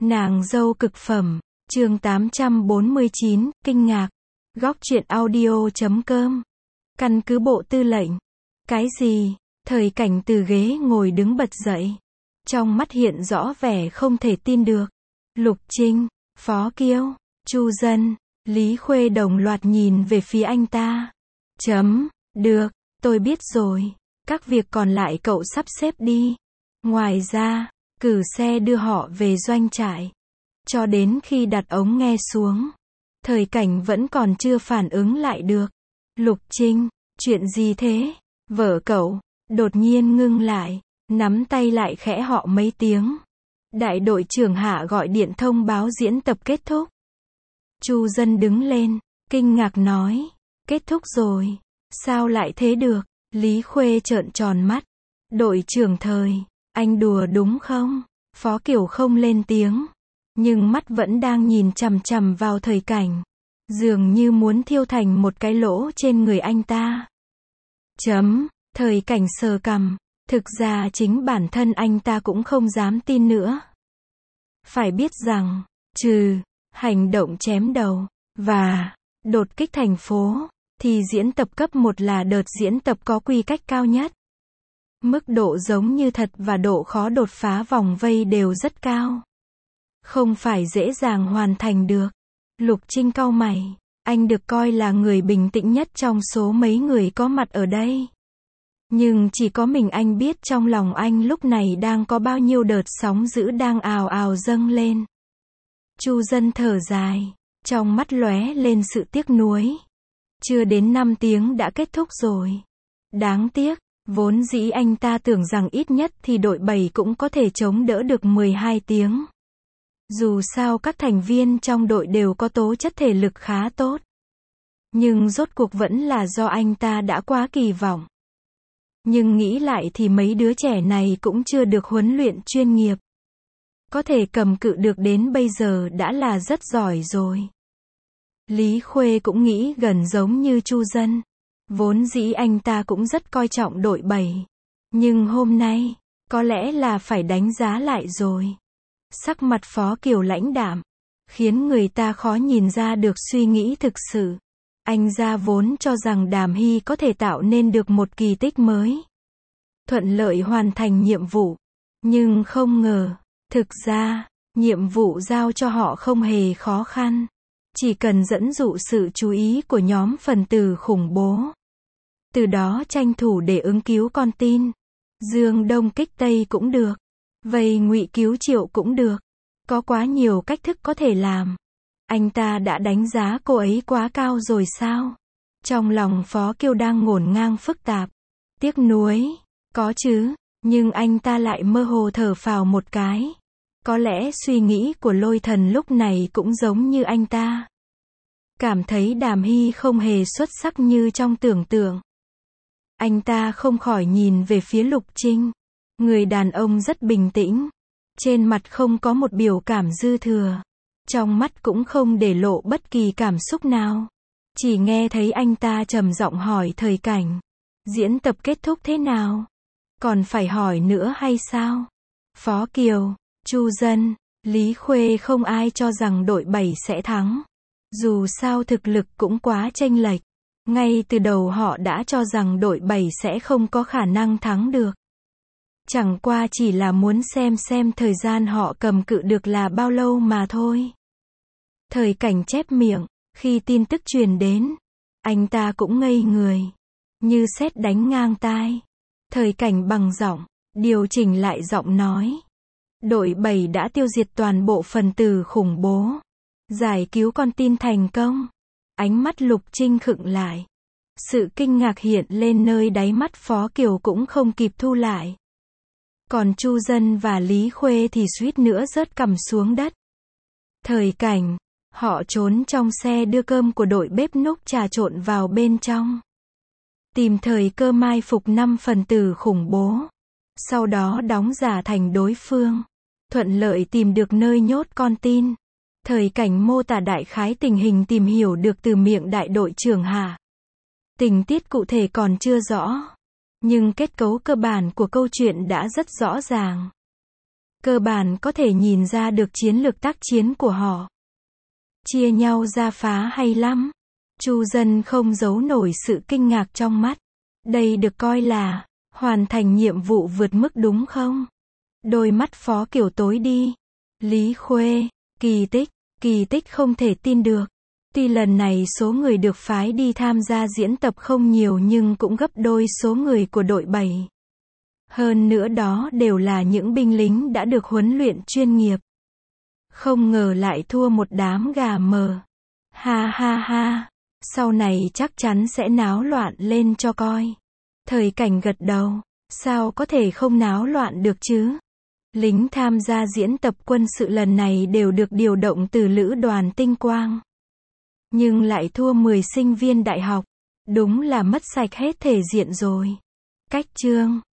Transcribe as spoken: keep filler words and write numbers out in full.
Nàng dâu cực phẩm, chương tám trăm bốn mươi chín, kinh ngạc. Góc truyện audio chấm com. Căn cứ bộ tư lệnh. Cái gì? Thời Cảnh từ ghế ngồi đứng bật dậy. Trong mắt hiện rõ vẻ không thể tin được. Lục Trinh, Phó Kiêu, Chu Dân, Lý Khuê đồng loạt nhìn về phía anh ta. Chấm, được, tôi biết rồi. Các việc còn lại cậu sắp xếp đi. Ngoài ra, cử xe đưa họ về doanh trại. Cho đến khi đặt ống nghe xuống, Thời Cảnh vẫn còn chưa phản ứng lại được. Lục Trinh, chuyện gì thế? Vợ cậu, đột nhiên ngưng lại, nắm tay lại khẽ họ mấy tiếng. Đại đội trưởng Hạ gọi điện thông báo diễn tập kết thúc. Chu Dân đứng lên, kinh ngạc nói, kết thúc rồi, sao lại thế được? Lý Khuê trợn tròn mắt. Đội trưởng Thời, anh đùa đúng không? Phó Kiều không lên tiếng, nhưng mắt vẫn đang nhìn chằm chằm vào Thời Cảnh, dường như muốn thiêu thành một cái lỗ trên người anh ta. Chấm, Thời Cảnh sờ cằm, thực ra chính bản thân anh ta cũng không dám tin nữa. Phải biết rằng, trừ hành động chém đầu và đột kích thành phố, thì diễn tập cấp một là đợt diễn tập có quy cách cao nhất. Mức độ giống như thật và độ khó đột phá vòng vây đều rất cao. Không phải dễ dàng hoàn thành được. Lục Trinh cau mày, anh được coi là người bình tĩnh nhất trong số mấy người có mặt ở đây. Nhưng chỉ có mình anh biết trong lòng anh lúc này đang có bao nhiêu đợt sóng dữ đang ào ào dâng lên. Chu Dân thở dài, trong mắt lóe lên sự tiếc nuối. Chưa đến năm tiếng đã kết thúc rồi. Đáng tiếc, vốn dĩ anh ta tưởng rằng ít nhất thì đội bảy cũng có thể chống đỡ được mười hai tiếng. Dù sao các thành viên trong đội đều có tố chất thể lực khá tốt. Nhưng rốt cuộc vẫn là do anh ta đã quá kỳ vọng. Nhưng nghĩ lại thì mấy đứa trẻ này cũng chưa được huấn luyện chuyên nghiệp. Có thể cầm cự được đến bây giờ đã là rất giỏi rồi. Lý Khuê cũng nghĩ gần giống như Chu Dân. Vốn dĩ anh ta cũng rất coi trọng đội bảy. Nhưng hôm nay, có lẽ là phải đánh giá lại rồi. Sắc mặt Phó Kiều lãnh đạm, khiến người ta khó nhìn ra được suy nghĩ thực sự. Anh ra vốn cho rằng Đàm Hy có thể tạo nên được một kỳ tích mới. Thuận lợi hoàn thành nhiệm vụ. Nhưng không ngờ, thực ra, nhiệm vụ giao cho họ không hề khó khăn. Chỉ cần dẫn dụ sự chú ý của nhóm phần tử khủng bố. Từ đó tranh thủ để ứng cứu con tin. Dương Đông kích Tây cũng được. Vây Ngụy cứu Triệu cũng được. Có quá nhiều cách thức có thể làm. Anh ta đã đánh giá cô ấy quá cao rồi sao? Trong lòng Phó Kiêu đang ngổn ngang phức tạp. Tiếc nuối, có chứ, nhưng anh ta lại mơ hồ thở phào một cái. Có lẽ suy nghĩ của Lôi Thần lúc này cũng giống như anh ta. Cảm thấy Đàm Hy không hề xuất sắc như trong tưởng tượng. Anh ta không khỏi nhìn về phía Lục Trinh. Người đàn ông rất bình tĩnh. Trên mặt không có một biểu cảm dư thừa. Trong mắt cũng không để lộ bất kỳ cảm xúc nào. Chỉ nghe thấy anh ta trầm giọng hỏi Thời Cảnh. Diễn tập kết thúc thế nào? Còn phải hỏi nữa hay sao? Phó Kiều, Chu Dân, Lý Khuê không ai cho rằng đội bảy sẽ thắng. Dù sao thực lực cũng quá chênh lệch. Ngay từ đầu họ đã cho rằng đội bảy sẽ không có khả năng thắng được. Chẳng qua chỉ là muốn xem xem thời gian họ cầm cự được là bao lâu mà thôi. Thời Cảnh chép miệng, khi tin tức truyền đến, anh ta cũng ngây người. Như sét đánh ngang tai. Thời Cảnh bằng giọng, điều chỉnh lại giọng nói. Đội bảy đã tiêu diệt toàn bộ phần tử khủng bố. Giải cứu con tin thành công. Ánh mắt Lục Trinh khựng lại. Sự kinh ngạc hiện lên nơi đáy mắt Phó Kiều cũng không kịp thu lại. Còn Chu Dân và Lý Khuê thì suýt nữa rớt cằm xuống đất. Thời Cảnh, họ trốn trong xe đưa cơm của đội bếp núc trà trộn vào bên trong. Tìm thời cơ mai phục năm phần tử khủng bố. Sau đó đóng giả thành đối phương. Thuận lợi tìm được nơi nhốt con tin. Thời Cảnh mô tả đại khái tình hình tìm hiểu được từ miệng đại đội trưởng Hạ. Tình tiết cụ thể còn chưa rõ. Nhưng kết cấu cơ bản của câu chuyện đã rất rõ ràng. cơ bản có thể nhìn ra được chiến lược tác chiến của họ. Chia nhau ra phá hay lắm. Chu Dân không giấu nổi sự kinh ngạc trong mắt. Đây được coi là hoàn thành nhiệm vụ vượt mức đúng không? Đôi mắt Phó Kiểu tối đi. Lý Khuê, kỳ tích, kỳ tích không thể tin được. Tuy lần này số người được phái đi tham gia diễn tập không nhiều nhưng cũng gấp đôi số người của đội bảy. Hơn nữa đó đều là những binh lính đã được huấn luyện chuyên nghiệp. Không ngờ lại thua một đám gà mờ. Ha ha ha, sau này chắc chắn sẽ náo loạn lên cho coi. Thời Cảnh gật đầu, sao có thể không náo loạn được chứ? Lính tham gia diễn tập quân sự lần này đều được điều động từ lữ đoàn Tinh Quang. Nhưng lại thua mười sinh viên đại học. Đúng là mất sạch hết thể diện rồi. Cách chương